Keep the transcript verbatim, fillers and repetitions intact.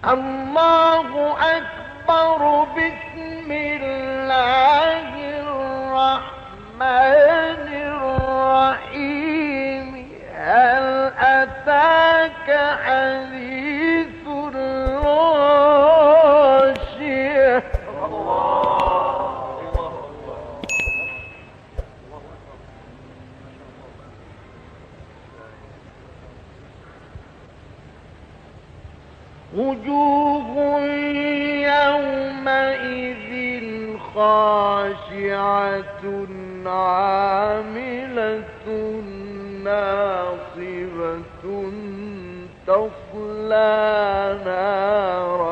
الله أكبر. بسم الله الرحمن الرحيم. هل أتاك حديث الغاشية. وجوه يومئذ خاشعة عاملة ناصبة تصلى نارا